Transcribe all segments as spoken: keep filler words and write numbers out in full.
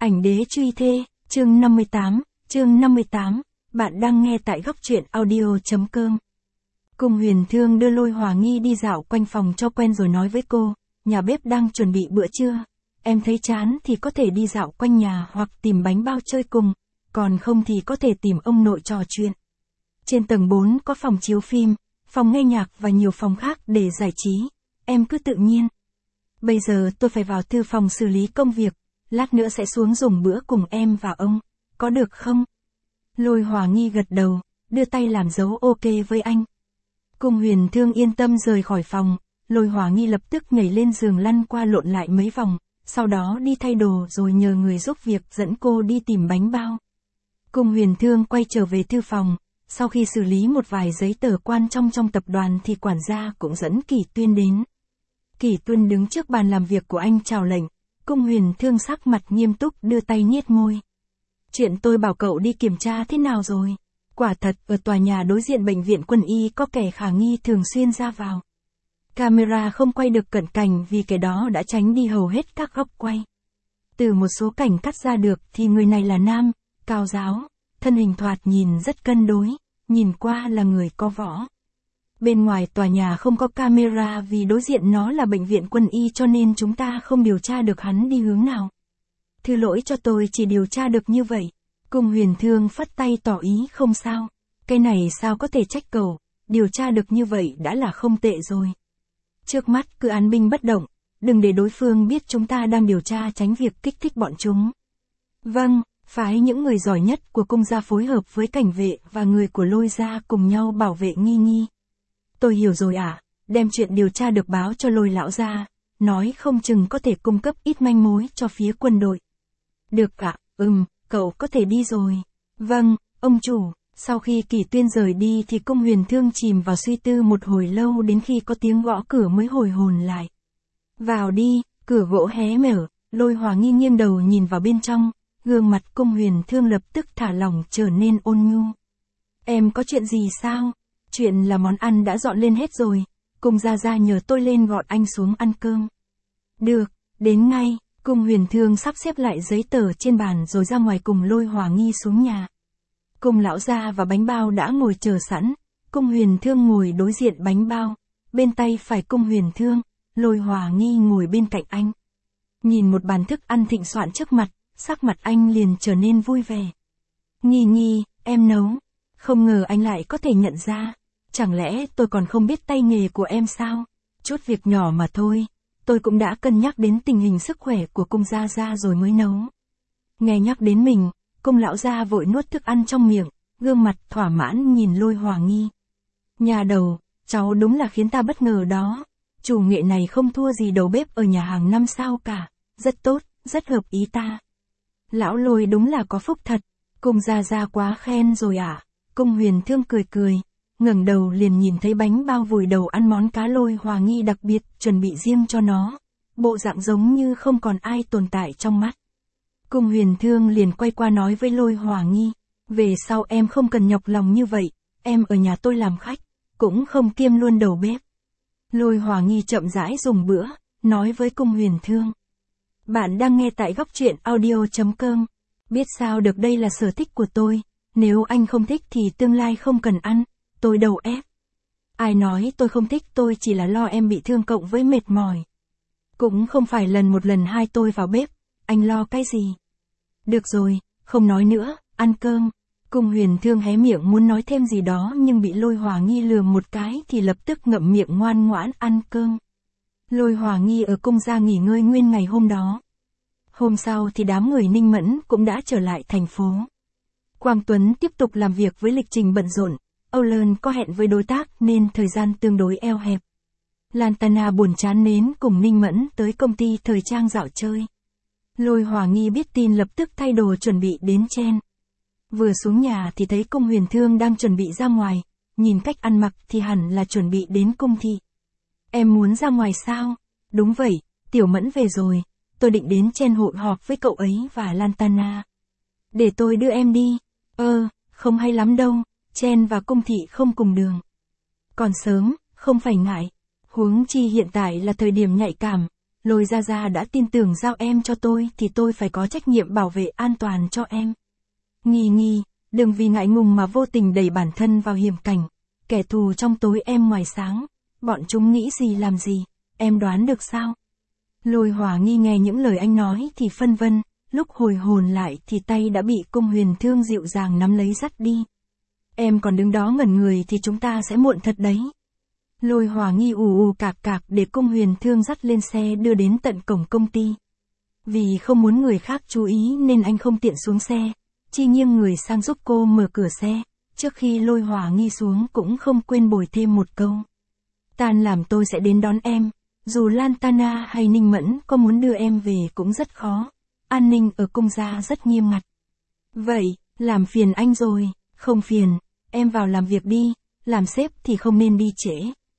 Ảnh đế truy thê, chương năm mươi tám, chương năm mươi tám, bạn đang nghe tại góc truyện audio.com. Cung Huyền Thương đưa Lôi Hòa Nghi đi dạo quanh phòng cho quen rồi nói với cô, nhà bếp đang chuẩn bị bữa trưa, em thấy chán thì có thể đi dạo quanh nhà hoặc tìm bánh bao chơi cùng, còn không thì có thể tìm ông nội trò chuyện. Trên tầng bốn có phòng chiếu phim, phòng nghe nhạc và nhiều phòng khác để giải trí, em cứ tự nhiên. Bây giờ tôi phải vào thư phòng xử lý công việc, lát nữa sẽ xuống dùng bữa cùng em và ông, có được không? Lôi Hòa Nghi gật đầu, đưa tay làm dấu ok với anh. Cung Huyền Thương yên tâm rời khỏi phòng, Lôi Hòa Nghi lập tức nhảy lên giường lăn qua lộn lại mấy vòng, sau đó đi thay đồ rồi nhờ người giúp việc dẫn cô đi tìm bánh bao. Cung Huyền Thương quay trở về thư phòng, sau khi xử lý một vài giấy tờ quan trọng trong tập đoàn thì quản gia cũng dẫn Kỷ Tuyên đến. Kỷ Tuyên đứng trước bàn làm việc của anh chào lệnh, Cung Huyền Thương sắc mặt nghiêm túc đưa tay niết môi. Chuyện tôi bảo cậu đi kiểm tra thế nào rồi? Quả thật, ở tòa nhà đối diện bệnh viện quân y có kẻ khả nghi thường xuyên ra vào. Camera không quay được cận cảnh vì kẻ đó đã tránh đi hầu hết các góc quay. Từ một số cảnh cắt ra được thì người này là nam, cao ráo, thân hình thoạt nhìn rất cân đối, nhìn qua là người có võ. Bên ngoài tòa nhà không có camera vì đối diện nó là bệnh viện quân y cho nên chúng ta không điều tra được hắn đi hướng nào. Thứ lỗi cho tôi chỉ điều tra được như vậy. Cung Huyền Thương phất tay tỏ ý không sao. Cái này sao có thể trách cậu, điều tra được như vậy đã là không tệ rồi. Trước mắt cứ án binh bất động, đừng để đối phương biết chúng ta đang điều tra tránh việc kích thích bọn chúng. Vâng, phái những người giỏi nhất của cung gia phối hợp với cảnh vệ và người của Lôi gia cùng nhau bảo vệ Nghi Nghi. Tôi hiểu rồi ạ, à, đem chuyện điều tra được báo cho Lôi lão gia, nói không chừng có thể cung cấp ít manh mối cho phía quân đội. Được ạ, à, ừm, cậu có thể đi rồi. Vâng, ông chủ. Sau khi Kỷ Tuyên rời đi thì Cung Huyền Thương chìm vào suy tư một hồi lâu đến khi có tiếng gõ cửa mới hồi hồn lại. Vào đi, cửa gỗ hé mở, Lôi Hòa Nghi nghiêng đầu nhìn vào bên trong, gương mặt Cung Huyền Thương lập tức thả lỏng trở nên ôn nhu. Em có chuyện gì sao? Chuyện là món ăn đã dọn lên hết rồi, Cung gia gia nhờ tôi lên gọi anh xuống ăn cơm. Được, đến ngay. Cung Huyền Thương sắp xếp lại giấy tờ trên bàn rồi ra ngoài cùng Lôi Hòa Nghi xuống nhà. Cung lão gia và bánh bao đã ngồi chờ sẵn, Cung Huyền Thương ngồi đối diện bánh bao, bên tay phải Cung Huyền Thương, Lôi Hòa Nghi ngồi bên cạnh anh. Nhìn một bàn thức ăn thịnh soạn trước mặt, sắc mặt anh liền trở nên vui vẻ. Nghi Nghi, em nấu, không ngờ anh lại có thể nhận ra, chẳng lẽ tôi còn không biết tay nghề của em sao? Chút việc nhỏ mà thôi. Tôi cũng đã cân nhắc đến tình hình sức khỏe của Cung gia gia rồi mới nấu. Nghe nhắc đến mình, Cung lão gia vội nuốt thức ăn trong miệng, gương mặt thỏa mãn nhìn Lôi Hòa Nghi. Nhà đầu, cháu đúng là khiến ta bất ngờ đó. Chủ nghệ này không thua gì đầu bếp ở nhà hàng năm sao cả. Rất tốt, rất hợp ý ta. Lão Lôi đúng là có phúc thật. Cung gia gia quá khen rồi ạ. À? Cung Huyền Thương cười cười. Ngẩng đầu liền nhìn thấy bánh bao vùi đầu ăn món cá Lôi Hòa Nghi đặc biệt chuẩn bị riêng cho nó. Bộ dạng giống như không còn ai tồn tại trong mắt. Cung Huyền Thương liền quay qua nói với Lôi Hòa Nghi. Về sau em không cần nhọc lòng như vậy, em ở nhà tôi làm khách, cũng không kiêm luôn đầu bếp. Lôi Hòa Nghi chậm rãi dùng bữa, nói với Cung Huyền Thương. Bạn đang nghe tại góc truyện audio.com. Biết sao được đây là sở thích của tôi, nếu anh không thích thì tương lai không cần ăn. Tôi đầu ép. Ai nói tôi không thích, tôi chỉ là lo em bị thương cộng với mệt mỏi. Cũng không phải lần một lần hai tôi vào bếp, anh lo cái gì? Được rồi, không nói nữa, ăn cơm. Cung Huyền Thương hé miệng muốn nói thêm gì đó nhưng bị Lôi Hòa Nghi lườm một cái thì lập tức ngậm miệng ngoan ngoãn ăn cơm. Lôi Hòa Nghi ở cung gia nghỉ ngơi nguyên ngày hôm đó. Hôm sau thì đám người Ninh Mẫn cũng đã trở lại thành phố. Quang Tuấn tiếp tục làm việc với lịch trình bận rộn. Âu Lơn có hẹn với đối tác nên thời gian tương đối eo hẹp. Lantana buồn chán nến cùng Ninh Mẫn tới công ty thời trang dạo chơi. Lôi Hòa Nghi biết tin lập tức thay đồ chuẩn bị đến chen. Vừa xuống nhà thì thấy Cung Huyền Thương đang chuẩn bị ra ngoài, nhìn cách ăn mặc thì hẳn là chuẩn bị đến cung thị. Em muốn ra ngoài sao? Đúng vậy, Tiểu Mẫn về rồi, tôi định đến chen hội họp với cậu ấy và Lantana. Để tôi đưa em đi. Ơ, không hay lắm đâu. Chen và cung thị không cùng đường. Còn sớm, không phải ngại. Huống chi hiện tại là thời điểm nhạy cảm, Lôi Gia Gia đã tin tưởng giao em cho tôi thì tôi phải có trách nhiệm bảo vệ an toàn cho em. Nghi Nghi, đừng vì ngại ngùng mà vô tình đẩy bản thân vào hiểm cảnh. Kẻ thù trong tối em ngoài sáng. Bọn chúng nghĩ gì làm gì, em đoán được sao? Lôi Hỏa Nghi nghe những lời anh nói thì phân vân, lúc hồi hồn lại thì tay đã bị Cung Huyền Thương dịu dàng nắm lấy dắt đi. Em còn đứng đó ngẩn người thì chúng ta sẽ muộn thật đấy. Lôi Hỏa Nghi ù ù cạc cạc để Cung Huyền Thương dắt lên xe đưa đến tận cổng công ty. Vì không muốn người khác chú ý nên anh không tiện xuống xe, chỉ nghiêng người sang giúp cô mở cửa xe, trước khi Lôi Hỏa Nghi xuống cũng không quên bồi thêm một câu. Tan làm tôi sẽ đến đón em, dù Lantana hay Ninh Mẫn có muốn đưa em về cũng rất khó, an ninh ở cung gia rất nghiêm ngặt. Vậy, làm phiền anh rồi, không phiền, em vào làm việc đi, làm sếp thì không nên đi trễ.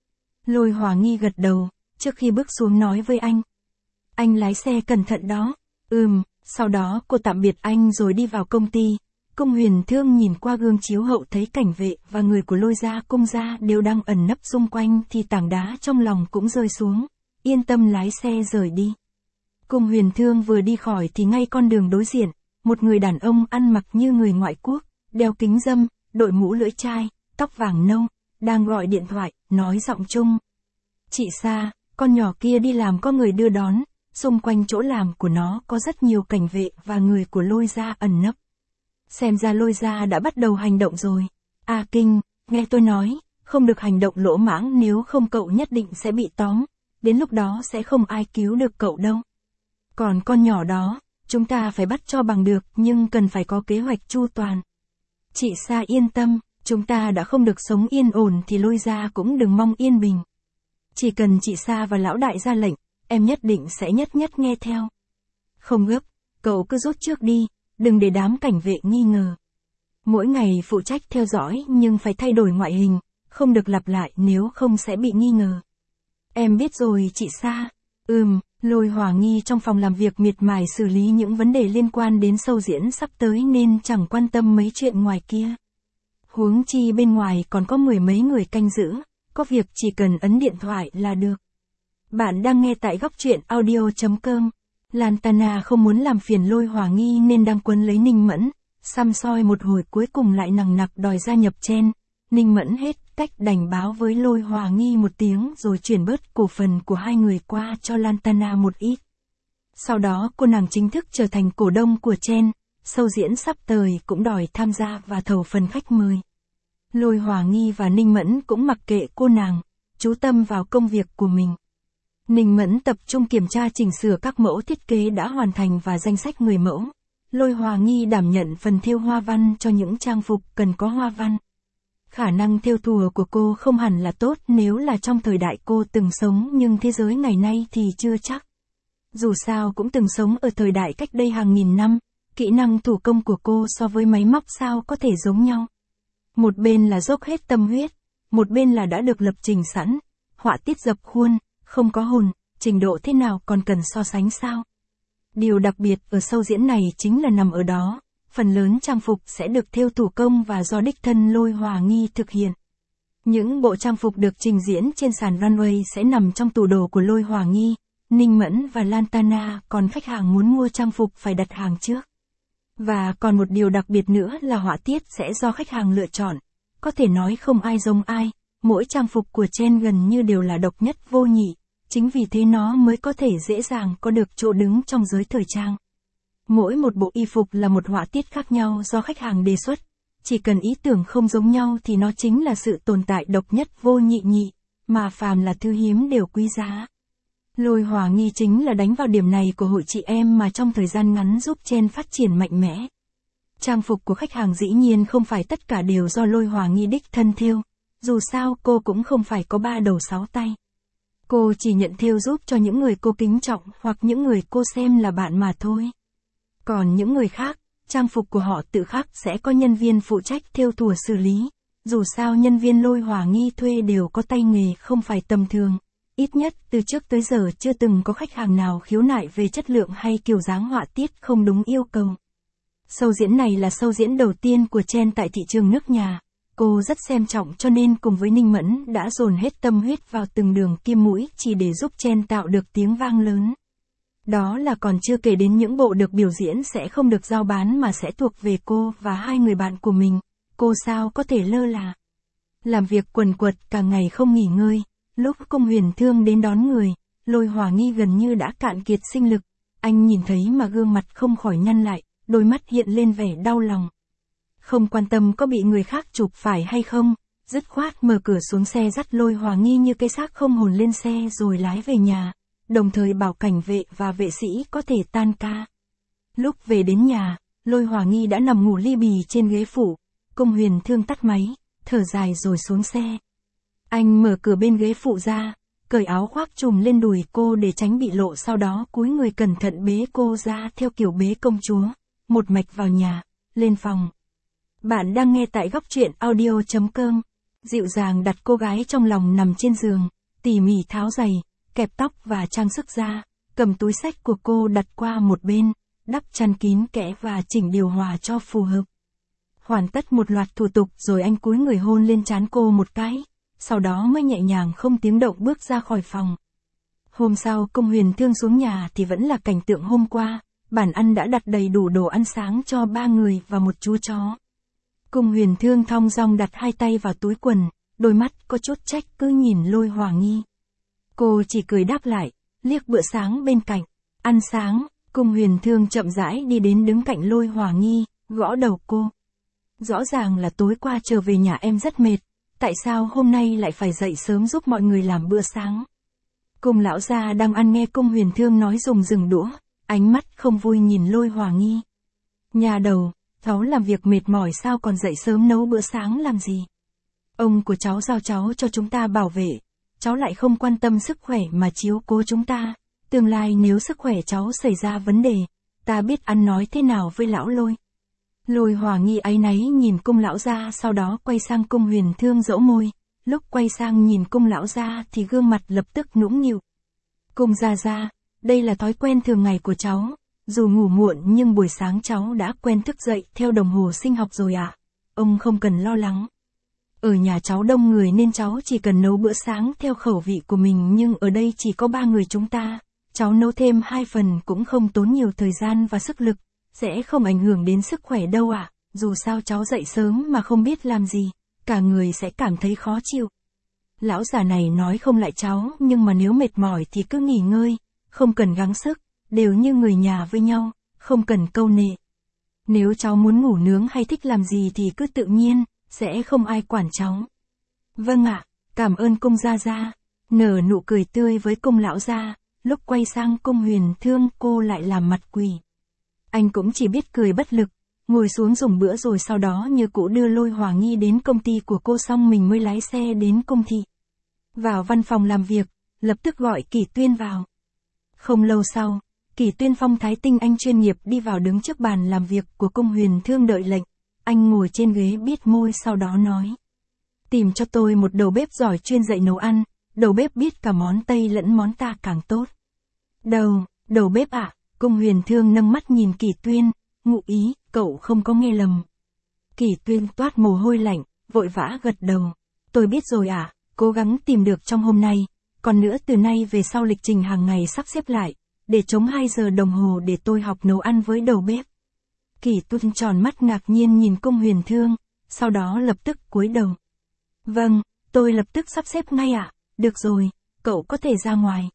Lôi Hỏa Nghi gật đầu, trước khi bước xuống nói với anh. Anh lái xe cẩn thận đó. Ừm, sau đó cô tạm biệt anh rồi đi vào công ty. Cung Huyền Thương nhìn qua gương chiếu hậu thấy cảnh vệ và người của Lôi gia cung gia đều đang ẩn nấp xung quanh thì tảng đá trong lòng cũng rơi xuống. Yên tâm lái xe rời đi. Cung Huyền Thương vừa đi khỏi thì ngay con đường đối diện, một người đàn ông ăn mặc như người ngoại quốc, đeo kính râm, đội mũ lưỡi chai, tóc vàng nâu, đang gọi điện thoại, nói giọng Trung. Chị Sa, con nhỏ kia đi làm có người đưa đón, xung quanh chỗ làm của nó có rất nhiều cảnh vệ và người của Lôi gia ẩn nấp. Xem ra Lôi gia đã bắt đầu hành động rồi. A Kinh, nghe tôi nói, không được hành động lỗ mãng nếu không cậu nhất định sẽ bị tóm, đến lúc đó sẽ không ai cứu được cậu đâu. Còn con nhỏ đó, chúng ta phải bắt cho bằng được nhưng cần phải có kế hoạch chu toàn. Chị Sa yên tâm, chúng ta đã không được sống yên ổn thì Lôi gia cũng đừng mong yên bình. Chỉ cần chị Sa và lão đại ra lệnh, em nhất định sẽ nhất nhất nghe theo. Không gấp, cậu cứ rút trước đi, đừng để đám cảnh vệ nghi ngờ. Mỗi ngày phụ trách theo dõi nhưng phải thay đổi ngoại hình, không được lặp lại nếu không sẽ bị nghi ngờ. Em biết rồi chị Sa. Ừm, Lôi Hỏa Nghi trong phòng làm việc miệt mài xử lý những vấn đề liên quan đến show diễn sắp tới nên chẳng quan tâm mấy chuyện ngoài kia. Huống chi bên ngoài còn có mười mấy người canh giữ, có việc chỉ cần ấn điện thoại là được. Bạn đang nghe tại góc truyện audio chấm com. Lantana không muốn làm phiền Lôi Hỏa Nghi nên đang quấn lấy Ninh Mẫn, xăm soi một hồi cuối cùng lại nằng nặc đòi gia nhập chen. Ninh Mẫn hết cách đành báo với Lôi Hỏa Nghi một tiếng rồi chuyển bớt cổ phần của hai người qua cho Lantana một ít. Sau đó cô nàng chính thức trở thành cổ đông của chen, show diễn sắp tới cũng đòi tham gia và thầu phần khách mời. Lôi Hỏa Nghi và Ninh Mẫn cũng mặc kệ cô nàng, chú tâm vào công việc của mình. Ninh Mẫn tập trung kiểm tra chỉnh sửa các mẫu thiết kế đã hoàn thành và danh sách người mẫu. Lôi Hỏa Nghi đảm nhận phần thêu hoa văn cho những trang phục cần có hoa văn. Khả năng thêu thùa của cô không hẳn là tốt nếu là trong thời đại cô từng sống nhưng thế giới ngày nay thì chưa chắc. Dù sao cũng từng sống ở thời đại cách đây hàng nghìn năm, kỹ năng thủ công của cô so với máy móc sao có thể giống nhau. Một bên là dốc hết tâm huyết, một bên là đã được lập trình sẵn, họa tiết dập khuôn, không có hồn, trình độ thế nào còn cần so sánh sao. Điều đặc biệt ở show diễn này chính là nằm ở đó, phần lớn trang phục sẽ được thêu thủ công và do đích thân Lôi Hỏa Nghi thực hiện. Những bộ trang phục được trình diễn trên sàn runway sẽ nằm trong tủ đồ của Lôi Hỏa Nghi, Ninh Mẫn và Lantana, còn khách hàng muốn mua trang phục phải đặt hàng trước. Và còn một điều đặc biệt nữa là họa tiết sẽ do khách hàng lựa chọn, có thể nói không ai giống ai, mỗi trang phục của chen gần như đều là độc nhất vô nhị, chính vì thế nó mới có thể dễ dàng có được chỗ đứng trong giới thời trang. Mỗi một bộ y phục là một họa tiết khác nhau do khách hàng đề xuất, chỉ cần ý tưởng không giống nhau thì nó chính là sự tồn tại độc nhất vô nhị nhị, mà phàm là thứ hiếm đều quý giá. Lôi Hỏa Nghi chính là đánh vào điểm này của hội chị em mà trong thời gian ngắn giúp chen phát triển mạnh mẽ. Trang phục của khách hàng dĩ nhiên không phải tất cả đều do Lôi Hỏa Nghi đích thân thêu, dù sao cô cũng không phải có ba đầu sáu tay. Cô chỉ nhận thêu giúp cho những người cô kính trọng hoặc những người cô xem là bạn mà thôi. Còn những người khác, trang phục của họ tự khắc sẽ có nhân viên phụ trách thêu thùa xử lý. Dù sao nhân viên Lôi Hỏa Nghi thuê đều có tay nghề không phải tầm thường. Ít nhất từ trước tới giờ chưa từng có khách hàng nào khiếu nại về chất lượng hay kiểu dáng họa tiết không đúng yêu cầu. Show diễn này là show diễn đầu tiên của chen tại thị trường nước nhà. Cô rất xem trọng cho nên cùng với Ninh Mẫn đã dồn hết tâm huyết vào từng đường kim mũi chỉ để giúp chen tạo được tiếng vang lớn. Đó là còn chưa kể đến những bộ được biểu diễn sẽ không được giao bán mà sẽ thuộc về cô và hai người bạn của mình, cô sao có thể lơ là. Làm việc quần quật cả ngày không nghỉ ngơi, lúc Cung Huyền Thương đến đón người, Lôi Hòa Nghi gần như đã cạn kiệt sinh lực, anh nhìn thấy mà gương mặt không khỏi nhăn lại, đôi mắt hiện lên vẻ đau lòng. Không quan tâm có bị người khác chụp phải hay không, dứt khoát mở cửa xuống xe dắt Lôi Hòa Nghi như cái xác không hồn lên xe rồi lái về nhà, đồng thời bảo cảnh vệ và vệ sĩ có thể tan ca. Lúc về đến nhà, Lôi Hòa Nghi đã nằm ngủ li bì trên ghế phụ, Cung Huyền Thương tắt máy, thở dài rồi xuống xe. Anh mở cửa bên ghế phụ ra, cởi áo khoác trùm lên đùi cô để tránh bị lộ, sau đó cúi người cẩn thận bế cô ra theo kiểu bế công chúa, một mạch vào nhà, lên phòng. Bạn đang nghe tại góc truyện audio chấm com. Dịu dàng đặt cô gái trong lòng nằm trên giường, tỉ mỉ tháo giày, kẹp tóc và trang sức ra, cầm túi xách của cô đặt qua một bên, đắp chăn kín kẽ và chỉnh điều hòa cho phù hợp. Hoàn tất một loạt thủ tục rồi anh cúi người hôn lên trán cô một cái, sau đó mới nhẹ nhàng không tiếng động bước ra khỏi phòng. Hôm sau Cung Huyền Thương xuống nhà thì vẫn là cảnh tượng hôm qua, bàn ăn đã đặt đầy đủ đồ ăn sáng cho ba người và một chú chó. Cung Huyền Thương thong dong đặt hai tay vào túi quần, đôi mắt có chút trách cứ nhìn Lôi Hòa Nghi. Cô chỉ cười đáp lại, liếc bữa sáng bên cạnh. Ăn sáng, Cung Huyền Thương chậm rãi đi đến đứng cạnh Lôi Hòa Nghi, gõ đầu cô. Rõ ràng là tối qua trở về nhà em rất mệt, tại sao hôm nay lại phải dậy sớm giúp mọi người làm bữa sáng? Cung lão gia đang ăn nghe Cung Huyền Thương nói dùng dừng đũa, ánh mắt không vui nhìn Lôi Hòa Nghi. Nhà đầu, cháu làm việc mệt mỏi sao còn dậy sớm nấu bữa sáng làm gì? Ông của cháu giao cháu cho chúng ta bảo vệ, cháu lại không quan tâm sức khỏe mà chiếu cố chúng ta, tương lai nếu sức khỏe cháu xảy ra vấn đề, ta biết ăn nói thế nào với lão Lôi. Lôi Hòa Nghi áy náy nhìn Cung lão gia, sau đó quay sang Cung Huyền Thương dỗ môi, lúc quay sang nhìn Cung lão gia thì gương mặt lập tức nũng nịu. Cung gia gia, đây là thói quen thường ngày của cháu, dù ngủ muộn nhưng buổi sáng cháu đã quen thức dậy theo đồng hồ sinh học rồi ạ. À? Ông không cần lo lắng. Ở nhà cháu đông người nên cháu chỉ cần nấu bữa sáng theo khẩu vị của mình, nhưng ở đây chỉ có ba người chúng ta, cháu nấu thêm hai phần cũng không tốn nhiều thời gian và sức lực, sẽ không ảnh hưởng đến sức khỏe đâu ạ. À? Dù sao cháu dậy sớm mà không biết làm gì, cả người sẽ cảm thấy khó chịu. Lão già này nói không lại cháu, nhưng mà nếu mệt mỏi thì cứ nghỉ ngơi, không cần gắng sức, đều như người nhà với nhau, không cần câu nệ. Nếu cháu muốn ngủ nướng hay thích làm gì thì cứ tự nhiên, sẽ không ai quản cháu. Vâng ạ, cảm ơn Cung gia gia. Nở nụ cười tươi với Cung lão gia, lúc quay sang Cung Huyền Thương cô lại làm mặt quỷ. Anh cũng chỉ biết cười bất lực, ngồi xuống dùng bữa rồi sau đó như cũ đưa Lôi Hòa Nghi đến công ty của cô, xong mình mới lái xe đến công ty. Vào văn phòng làm việc, lập tức gọi Kỷ Tuyên vào. Không lâu sau, Kỷ Tuyên phong thái tinh anh chuyên nghiệp đi vào đứng trước bàn làm việc của Cung Huyền Thương đợi lệnh. Anh ngồi trên ghế biết môi sau đó nói. Tìm cho tôi một đầu bếp giỏi chuyên dạy nấu ăn, đầu bếp biết cả món Tây lẫn món ta càng tốt. Đầu, đầu bếp ạ, à? Cung Huyền Thương nâng mắt nhìn Kỷ Tuyên, ngụ ý, cậu không có nghe lầm. Kỷ Tuyên toát mồ hôi lạnh, vội vã gật đầu. Tôi biết rồi ạ, à? Cố gắng tìm được trong hôm nay, còn nữa từ nay về sau lịch trình hàng ngày sắp xếp lại, để trống hai giờ đồng hồ để tôi học nấu ăn với đầu bếp. Kỷ Tuyên tròn mắt ngạc nhiên nhìn Cung Huyền Thương, sau đó lập tức cúi đầu. Vâng, tôi lập tức sắp xếp ngay ạ, à? Được rồi, cậu có thể ra ngoài.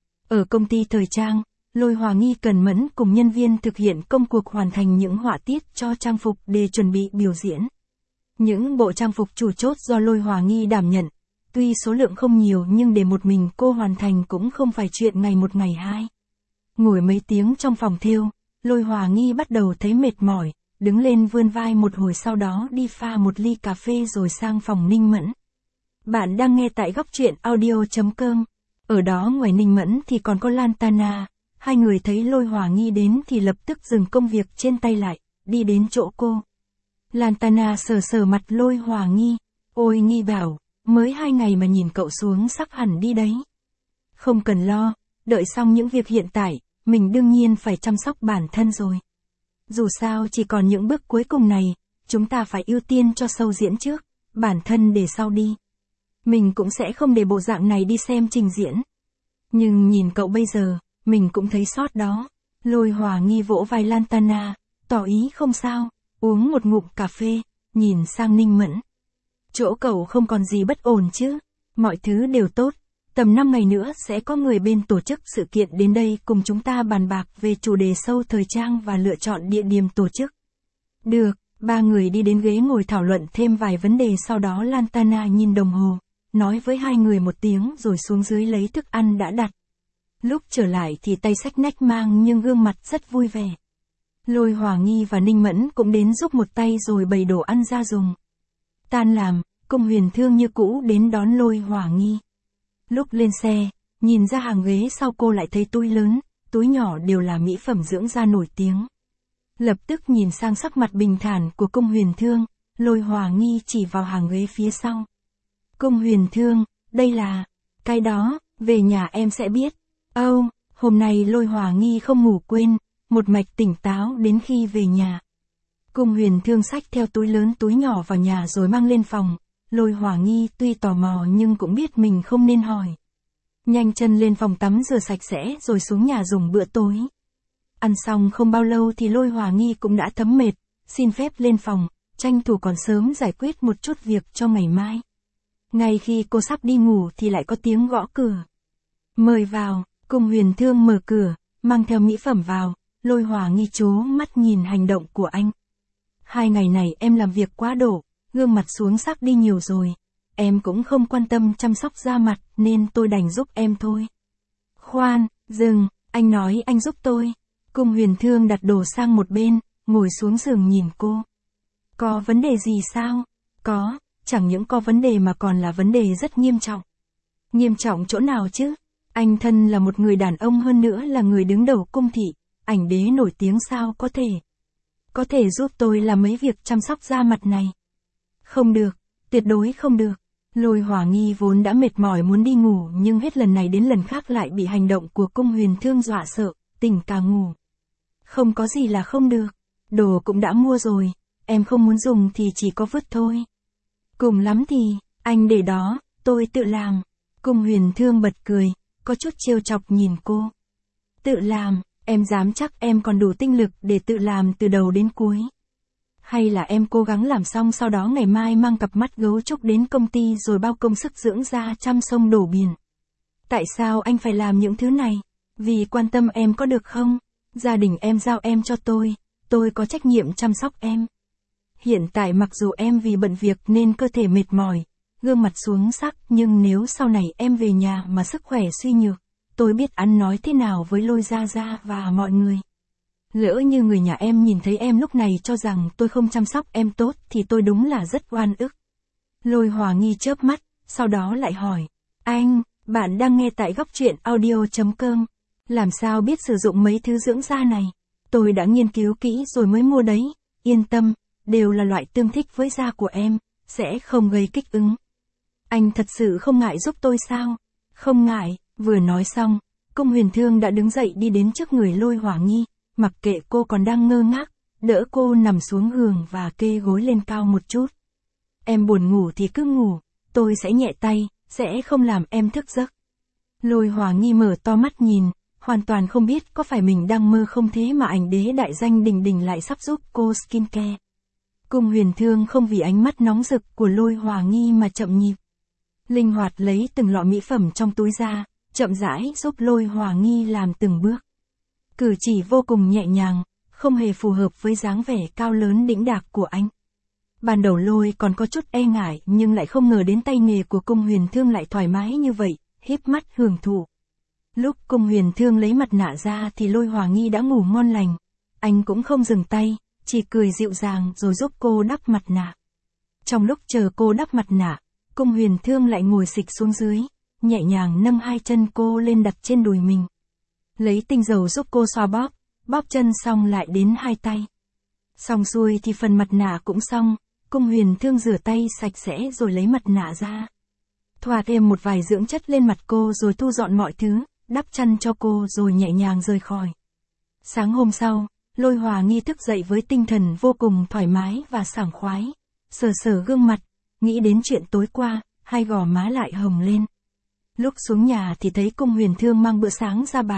Ở công ty thời trang, Lôi Hòa Nghi cần mẫn cùng nhân viên thực hiện công cuộc hoàn thành những họa tiết cho trang phục để chuẩn bị biểu diễn. Những bộ trang phục chủ chốt do Lôi Hòa Nghi đảm nhận, tuy số lượng không nhiều nhưng để một mình cô hoàn thành cũng không phải chuyện ngày một ngày hai. Ngồi mấy tiếng trong phòng thêu, Lôi Hòa Nghi bắt đầu thấy mệt mỏi, đứng lên vươn vai một hồi sau đó đi pha một ly cà phê rồi sang phòng Ninh Mẫn. Bạn đang nghe tại góc truyện audio chấm com. Ở đó ngoài Ninh Mẫn thì còn có Lantana, hai người thấy Lôi Hòa Nghi đến thì lập tức dừng công việc trên tay lại, đi đến chỗ cô. Lantana sờ sờ mặt Lôi Hòa Nghi, ôi Nghi bảo, mới hai ngày mà nhìn cậu xuống sắc hẳn đi đấy. Không cần lo, đợi xong những việc hiện tại, mình đương nhiên phải chăm sóc bản thân rồi. Dù sao chỉ còn những bước cuối cùng này, chúng ta phải ưu tiên cho show diễn trước, bản thân để sau đi. Mình cũng sẽ không để bộ dạng này đi xem trình diễn. Nhưng nhìn cậu bây giờ, mình cũng thấy sót đó. Lôi Hòa Nghi vỗ vai Lantana, tỏ ý không sao, uống một ngụm cà phê, nhìn sang Ninh Mẫn. Chỗ cậu không còn gì bất ổn chứ, mọi thứ đều tốt, tầm năm ngày nữa sẽ có người bên tổ chức sự kiện đến đây cùng chúng ta bàn bạc về chủ đề sâu thời trang và lựa chọn địa điểm tổ chức. Được, ba người đi đến ghế ngồi thảo luận thêm vài vấn đề, sau đó Lantana nhìn đồng hồ, nói với hai người một tiếng rồi xuống dưới lấy thức ăn đã đặt. Lúc trở lại thì tay xách nách mang nhưng gương mặt rất vui vẻ. Lôi Hòa Nghi và Ninh Mẫn cũng đến giúp một tay rồi bày đồ ăn ra dùng. Tan làm, Cung Huyền Thương như cũ đến đón Lôi Hòa Nghi. Lúc lên xe, nhìn ra hàng ghế sau cô lại thấy túi lớn, túi nhỏ đều là mỹ phẩm dưỡng da nổi tiếng. Lập tức nhìn sang sắc mặt bình thản của Cung Huyền Thương, Lôi Hòa Nghi chỉ vào hàng ghế phía sau. Cung Huyền Thương, đây là... Cái đó, về nhà em sẽ biết. Âu, oh, hôm nay Lôi Hòa Nghi không ngủ quên, một mạch tỉnh táo đến khi về nhà. Cung Huyền Thương xách theo túi lớn túi nhỏ vào nhà rồi mang lên phòng. Lôi Hòa Nghi tuy tò mò nhưng cũng biết mình không nên hỏi. Nhanh chân lên phòng tắm rửa sạch sẽ rồi xuống nhà dùng bữa tối. Ăn xong không bao lâu thì Lôi Hòa Nghi cũng đã thấm mệt, xin phép lên phòng, tranh thủ còn sớm giải quyết một chút việc cho ngày mai. Ngay khi cô sắp đi ngủ thì lại có tiếng gõ cửa. Mời vào, Cung Huyền Thương mở cửa, mang theo mỹ phẩm vào. Lôi Hòa Nghi chố mắt nhìn hành động của anh. Hai ngày này em làm việc quá độ, gương mặt xuống sắc đi nhiều rồi. Em cũng không quan tâm chăm sóc da mặt nên tôi đành giúp em thôi. Khoan, dừng, anh nói anh giúp tôi. Cung Huyền Thương đặt đồ sang một bên, ngồi xuống giường nhìn cô. Có vấn đề gì sao? Có, chẳng những có vấn đề mà còn là vấn đề rất nghiêm trọng. Nghiêm trọng chỗ nào chứ? Anh thân là một người đàn ông, hơn nữa là người đứng đầu cung thị, ảnh đế nổi tiếng, sao có thể. Có thể giúp tôi làm mấy việc chăm sóc da mặt này. Không được, tuyệt đối không được. Lôi Hòa Nghi vốn đã mệt mỏi muốn đi ngủ nhưng hết lần này đến lần khác lại bị hành động của Cung Huyền Thương dọa sợ, tỉnh cả ngủ. Không có gì là không được, đồ cũng đã mua rồi, em không muốn dùng thì chỉ có vứt thôi. Cùng lắm thì, anh để đó, tôi tự làm. Cung Huyền Thương bật cười, có chút trêu chọc nhìn cô. Tự làm, em dám chắc em còn đủ tinh lực để tự làm từ đầu đến cuối. Hay là em cố gắng làm xong sau đó ngày mai mang cặp mắt gấu trúc đến công ty rồi bao công sức dưỡng da trăm sông đổ biển. Tại sao anh phải làm những thứ này? Vì quan tâm em có được không? Gia đình em giao em cho tôi, tôi có trách nhiệm chăm sóc em. Hiện tại mặc dù em vì bận việc nên cơ thể mệt mỏi, gương mặt xuống sắc, nhưng nếu sau này em về nhà mà sức khỏe suy nhược, tôi biết ăn nói thế nào với Lôi Gia Gia và mọi người. Lỡ như người nhà em nhìn thấy em lúc này cho rằng tôi không chăm sóc em tốt thì tôi đúng là rất oan ức. Lôi Hòa Nghi chớp mắt, sau đó lại hỏi. Anh, bạn đang nghe tại góc truyện audio chấm com. Làm sao biết sử dụng mấy thứ dưỡng da này? Tôi đã nghiên cứu kỹ rồi mới mua đấy. Yên tâm, đều là loại tương thích với da của em, sẽ không gây kích ứng. Anh thật sự không ngại giúp tôi sao? Không ngại. Vừa nói xong, Cung Huyền Thương đã đứng dậy đi đến trước người Lôi Hòa Nghi, mặc kệ cô còn đang ngơ ngác, đỡ cô nằm xuống giường và kê gối lên cao một chút. Em buồn ngủ thì cứ ngủ, tôi sẽ nhẹ tay, sẽ không làm em thức giấc. Lôi Hòa Nghi mở to mắt nhìn, hoàn toàn không biết có phải mình đang mơ không thế mà ảnh đế đại danh Đình Đình lại sắp giúp cô skincare. Cung Huyền Thương không vì ánh mắt nóng rực của Lôi Hòa Nghi mà chậm nhịp. Linh hoạt lấy từng lọ mỹ phẩm trong túi ra, chậm rãi giúp Lôi Hòa Nghi làm từng bước. Cử chỉ vô cùng nhẹ nhàng, không hề phù hợp với dáng vẻ cao lớn đĩnh đạc của anh. Ban đầu Lôi còn có chút e ngại nhưng lại không ngờ đến tay nghề của Cung Huyền Thương lại thoải mái như vậy, híp mắt hưởng thụ. Lúc Cung Huyền Thương lấy mặt nạ ra thì Lôi Hòa Nghi đã ngủ ngon lành. Anh cũng không dừng tay, chỉ cười dịu dàng rồi giúp cô đắp mặt nạ. Trong lúc chờ cô đắp mặt nạ, Cung Huyền Thương lại ngồi xịch xuống dưới, nhẹ nhàng nâng hai chân cô lên đặt trên đùi mình. Lấy tinh dầu giúp cô xoa bóp, bóp chân xong lại đến hai tay. Xong xuôi thì phần mặt nạ cũng xong, Cung Huyền Thương rửa tay sạch sẽ rồi lấy mặt nạ ra. Thoa thêm một vài dưỡng chất lên mặt cô rồi thu dọn mọi thứ, đắp chăn cho cô rồi nhẹ nhàng rời khỏi. Sáng hôm sau, Lôi Hòa Nghi thức dậy với tinh thần vô cùng thoải mái và sảng khoái. Sờ sờ gương mặt, nghĩ đến chuyện tối qua, hai gò má lại hồng lên. Lúc xuống nhà thì thấy Cung Huyền Thương mang bữa sáng ra bàn,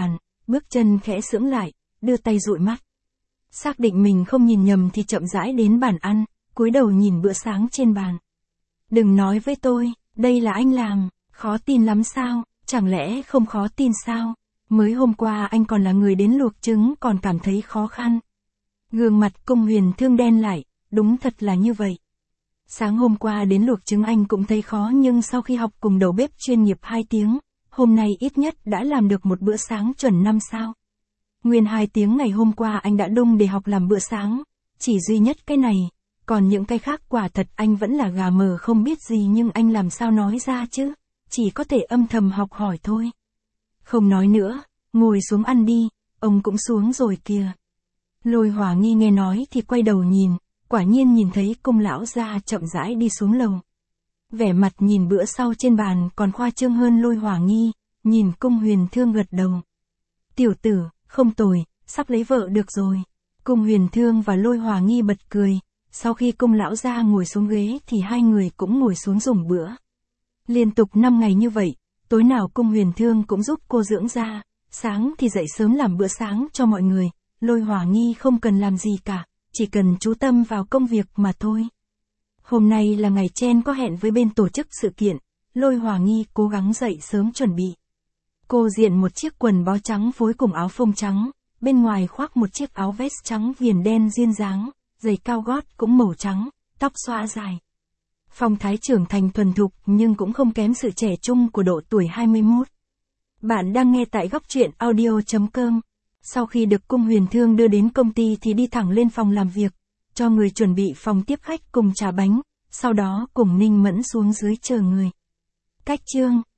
bước chân khẽ sững lại, đưa tay dụi mắt. Xác định mình không nhìn nhầm thì chậm rãi đến bàn ăn, cúi đầu nhìn bữa sáng trên bàn. Đừng nói với tôi, đây là anh làm, khó tin lắm sao, chẳng lẽ không khó tin sao? Mới hôm qua anh còn là người đến luộc trứng còn cảm thấy khó khăn. Gương mặt Cung Huyền Thương đen lại, đúng thật là như vậy. Sáng hôm qua đến luộc trứng anh cũng thấy khó nhưng sau khi học cùng đầu bếp chuyên nghiệp hai tiếng, hôm nay ít nhất đã làm được một bữa sáng chuẩn năm sao. Nguyên hai tiếng ngày hôm qua anh đã đung để học làm bữa sáng, chỉ duy nhất cái này, còn những cái khác quả thật anh vẫn là gà mờ không biết gì nhưng anh làm sao nói ra chứ, chỉ có thể âm thầm học hỏi thôi. Không nói nữa, ngồi xuống ăn đi, ông cũng xuống rồi kìa. Lôi Hỏa Nghi nghe nói thì quay đầu nhìn, quả nhiên nhìn thấy Cung lão gia chậm rãi đi xuống lầu. Vẻ mặt nhìn bữa sau trên bàn còn khoa trương hơn Lôi Hỏa Nghi, nhìn Cung Huyền Thương gật đầu. Tiểu tử, không tồi, sắp lấy vợ được rồi. Cung Huyền Thương và Lôi Hỏa Nghi bật cười, sau khi Cung lão gia ngồi xuống ghế thì hai người cũng ngồi xuống dùng bữa. Liên tục năm ngày như vậy, tối nào Cung Huyền Thương cũng giúp cô dưỡng da, sáng thì dậy sớm làm bữa sáng cho mọi người, Lôi Hỏa Nghi không cần làm gì cả, chỉ cần chú tâm vào công việc mà thôi. Hôm nay là ngày Chen có hẹn với bên tổ chức sự kiện, Lôi Hỏa Nghi cố gắng dậy sớm chuẩn bị. Cô diện một chiếc quần bó trắng phối cùng áo phông trắng, bên ngoài khoác một chiếc áo vest trắng viền đen duyên dáng, giày cao gót cũng màu trắng, tóc xõa dài. Phong thái trưởng thành thuần thục nhưng cũng không kém sự trẻ trung của độ tuổi hai mươi mốt. Bạn đang nghe tại góc truyện audio chấm com. Sau khi được Cung Huyền Thương đưa đến công ty thì đi thẳng lên phòng làm việc, cho người chuẩn bị phòng tiếp khách cùng trà bánh, sau đó cùng Ninh Mẫn xuống dưới chờ người. Cách chương